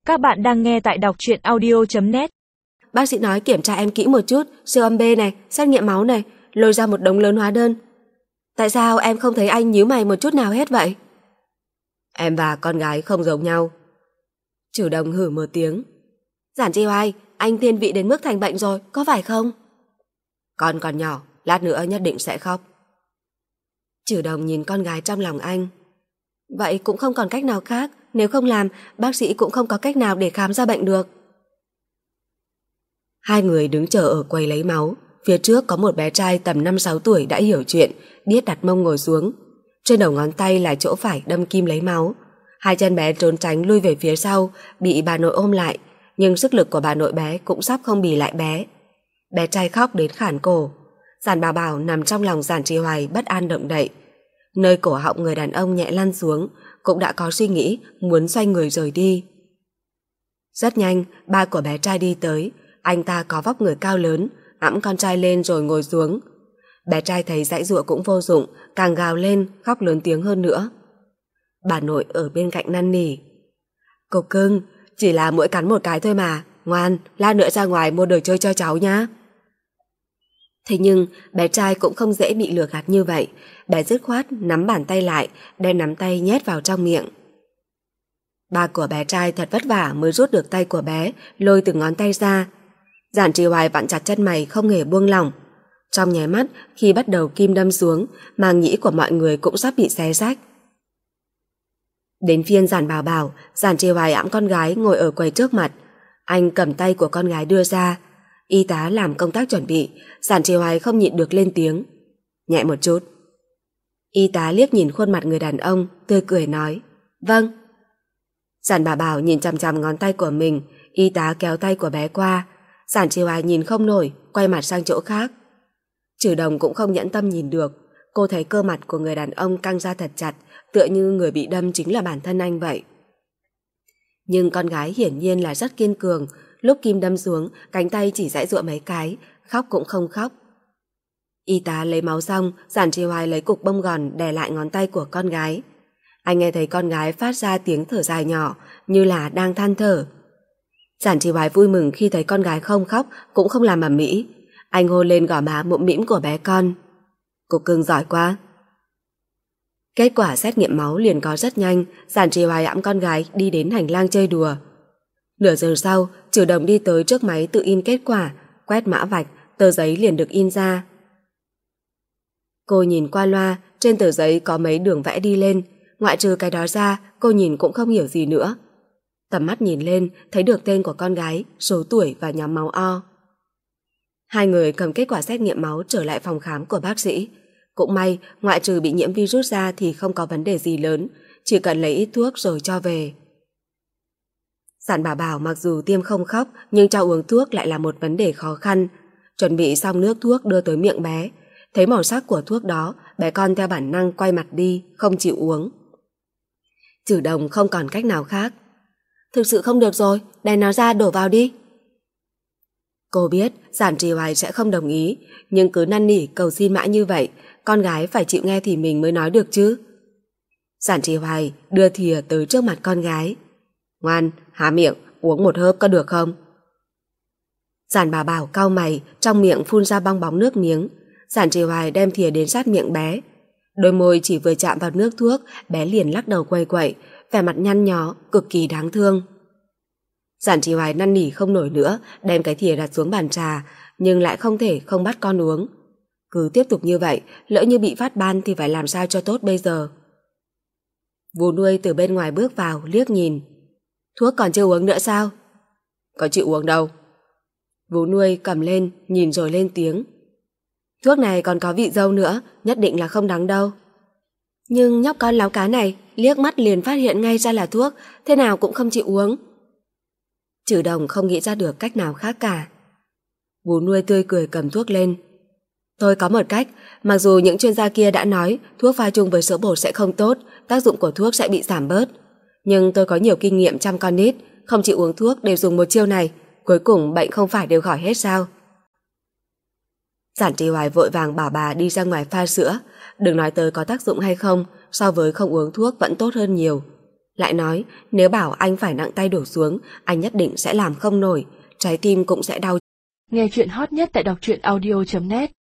Các bạn đang nghe tại đọc truyện audio.net. Bác sĩ nói kiểm tra em kỹ một chút, siêu âm B này, xét nghiệm máu này, lôi ra một đống lớn hóa đơn. Tại sao em không thấy anh nhíu mày một chút nào hết vậy? Em và con gái không giống nhau. Chủ Đồng hử một tiếng. Giản Chi Hoài, anh thiên vị đến mức thành bệnh rồi, có phải không? Con còn nhỏ, lát nữa nhất định sẽ khóc. Chủ Đồng nhìn con gái trong lòng anh. Vậy cũng không còn cách nào khác, nếu không làm, bác sĩ cũng không có cách nào để khám ra bệnh được. Hai người đứng chờ ở quầy lấy máu. Phía trước có một bé trai tầm 5-6 tuổi đã hiểu chuyện, biết đặt mông ngồi xuống. Trên đầu ngón tay là chỗ phải đâm kim lấy máu. Hai chân bé trốn tránh lui về phía sau, bị bà nội ôm lại, nhưng sức lực của bà nội bé cũng sắp không bì lại bé. Bé trai khóc đến khản cổ. Giản Bảo Bảo nằm trong lòng Giản Chi Hoài bất an động đậy. Nơi cổ họng người đàn ông nhẹ lăn xuống, cũng đã có suy nghĩ muốn xoay người rời đi. Rất nhanh, ba của bé trai đi tới. Anh ta có vóc người cao lớn, ẵm con trai lên rồi ngồi xuống. Bé trai thấy giãy giụa cũng vô dụng, càng gào lên, khóc lớn tiếng hơn nữa. Bà nội ở bên cạnh năn nỉ. Cục cưng, chỉ là muỗi cắn một cái thôi mà, ngoan, lát nữa ra ngoài mua đồ chơi cho cháu nhá. Thế nhưng bé trai cũng không dễ bị lừa gạt như vậy. Bé dứt khoát nắm bàn tay lại, đem nắm tay nhét vào trong miệng. Ba của bé trai thật vất vả mới rút được tay của bé, lôi từng ngón tay ra. Giản Chi Hoài vặn chặt chân mày không hề buông lỏng. Trong nháy mắt, khi bắt đầu kim đâm xuống, màng nhĩ của mọi người cũng sắp bị xé rách. Đến phiên Giản Bảo Bảo, Giản Chi Hoài ẵm con gái ngồi ở quầy trước mặt. Anh cầm tay của con gái đưa ra. Y tá làm công tác chuẩn bị, Giản Chi Hoài không nhịn được lên tiếng. Nhẹ một chút. Y tá liếc nhìn khuôn mặt người đàn ông, tươi cười nói. Vâng. Giản Bảo Bảo nhìn chằm chằm ngón tay của mình, y tá kéo tay của bé qua. Giản Chi Hoài nhìn không nổi, quay mặt sang chỗ khác. Trừ Đồng cũng không nhẫn tâm nhìn được. Cô thấy cơ mặt của người đàn ông căng ra thật chặt, tựa như người bị đâm chính là bản thân anh vậy. Nhưng con gái hiển nhiên là rất kiên cường. Lúc kim đâm xuống, cánh tay chỉ giãy giụa mấy cái, khóc cũng không khóc. Y tá lấy máu xong, Giản Chi Hoài lấy cục bông gòn đè lại ngón tay của con gái. Anh nghe thấy con gái phát ra tiếng thở dài nhỏ, như là đang than thở. Giản Chi Hoài vui mừng khi thấy con gái không khóc, cũng không làm ầm ĩ. Anh hôn lên gò má mũm mĩm của bé con. Cục cưng giỏi quá. Kết quả xét nghiệm máu liền có rất nhanh. Giản Chi Hoài ẵm con gái đi đến hành lang chơi đùa. Nửa giờ sau, Trừ Đồng đi tới trước máy tự in kết quả, quét mã vạch, tờ giấy liền được in ra. Cô nhìn qua loa, trên tờ giấy có mấy đường vẽ đi lên, ngoại trừ cái đó ra, cô nhìn cũng không hiểu gì nữa. Tầm mắt nhìn lên, thấy được tên của con gái, số tuổi và nhóm máu O. Hai người cầm kết quả xét nghiệm máu trở lại phòng khám của bác sĩ. Cũng may, ngoại trừ bị nhiễm virus ra thì không có vấn đề gì lớn, chỉ cần lấy ít thuốc rồi cho về. Giản Bảo Bảo mặc dù tiêm không khóc, nhưng cho uống thuốc lại là một vấn đề khó khăn. Chuẩn bị xong nước thuốc đưa tới miệng bé. Thấy màu sắc của thuốc đó, bé con theo bản năng quay mặt đi, không chịu uống. Trừ Đồng không còn cách nào khác. Thực sự không được rồi, đèn nó ra đổ vào đi. Cô biết Giản Chi Hoài sẽ không đồng ý, nhưng cứ năn nỉ cầu xin mãi như vậy, con gái phải chịu nghe thì mình mới nói được chứ. Giản Chi Hoài đưa thìa tới trước mặt con gái. Ngoan, há miệng, uống một hớp có được không? Giản Bảo Bảo cau mày, trong miệng phun ra bong bóng nước miếng. Giản Chi Hoài đem thìa đến sát miệng bé. Đôi môi chỉ vừa chạm vào nước thuốc, bé liền lắc đầu quay quậy, vẻ mặt nhăn nhó, cực kỳ đáng thương. Giản Chi Hoài năn nỉ không nổi nữa, đem cái thìa đặt xuống bàn trà, nhưng lại không thể không bắt con uống. Cứ tiếp tục như vậy, lỡ như bị phát ban thì phải làm sao cho tốt bây giờ. Vú nuôi từ bên ngoài bước vào, liếc nhìn. Thuốc còn chưa uống nữa sao? Có chịu uống đâu. Vú nuôi cầm lên, nhìn rồi lên tiếng. Thuốc này còn có vị dâu nữa, nhất định là không đắng đâu. Nhưng nhóc con láo cá này liếc mắt liền phát hiện ngay ra là thuốc, thế nào cũng không chịu uống. Trừ Đồng không nghĩ ra được cách nào khác cả. Vú nuôi tươi cười cầm thuốc lên. Tôi có một cách, mặc dù những chuyên gia kia đã nói thuốc pha chung với sữa bột sẽ không tốt, tác dụng của thuốc sẽ bị giảm bớt. Nhưng tôi có nhiều kinh nghiệm chăm con nít, không chịu uống thuốc đều dùng một chiêu này, cuối cùng bệnh không phải đều khỏi hết sao? Giản Chi Hoài vội vàng bảo bà đi ra ngoài pha sữa, đừng nói tới có tác dụng hay không, so với không uống thuốc vẫn tốt hơn nhiều. Lại nói nếu bảo anh phải nặng tay đổ xuống, anh nhất định sẽ làm không nổi, trái tim cũng sẽ đau. Nghe chuyện hot nhất tại đọc truyện audio.net